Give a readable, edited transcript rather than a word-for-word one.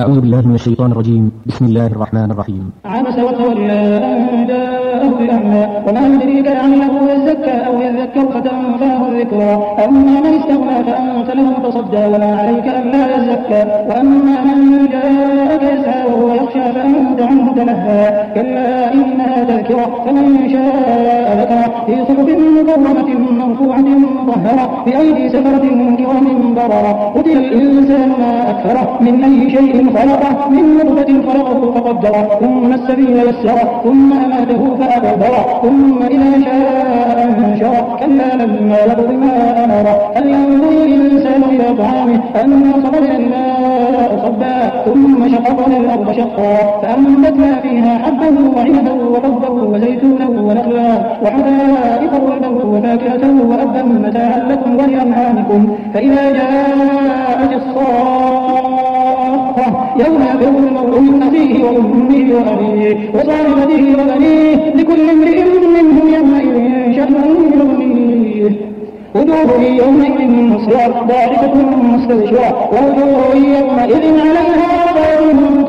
أعوذ بالله من الشيطان الرجيم. بسم الله الرحمن الرحيم. عبس وتولى أن جاءه الأعمى وما يدريك لعله يزكى أو يذكر فتنفعه الذكرى أما من استغنى فأنت له تصدى وما عليك ألا يزكى وأما من جاءك يسعى وهو يخشى فأنت عنه تلهى كلا إنها تذكرة فمن شاء ذكره في صحف مكرمة مرفوعة مطهرة بأيدي سفرة كرام بررة قتل الإنسان ما أكثره من أي شيء خلقه من نطفة خلقه فقدره ثم السبيل يسره ثم أماته فأقبره ثم إذا شاء أنشره كلا لما يقض ما أمره فلينظر الإنسان إلى طعامه أنا صببنا الماء صبا ثم شققنا الأرض شقا فأنبتنا فيها حبا وعنبا وقضبا وزيتونا ونخلا وحدائق غلبا وفاكهة وأبا متاعا لكم ولأنعامكم فإذا جاءت الصاخة يوم يفر المرء من أخيه وأمه وأبيه وصاحبته وبنيه لكل امرئ منهم يومئذ شأن يغنيه وجوه يومئذ مسرعة ضاحكة مستبشرة ووجوه يومئذ عليها غبار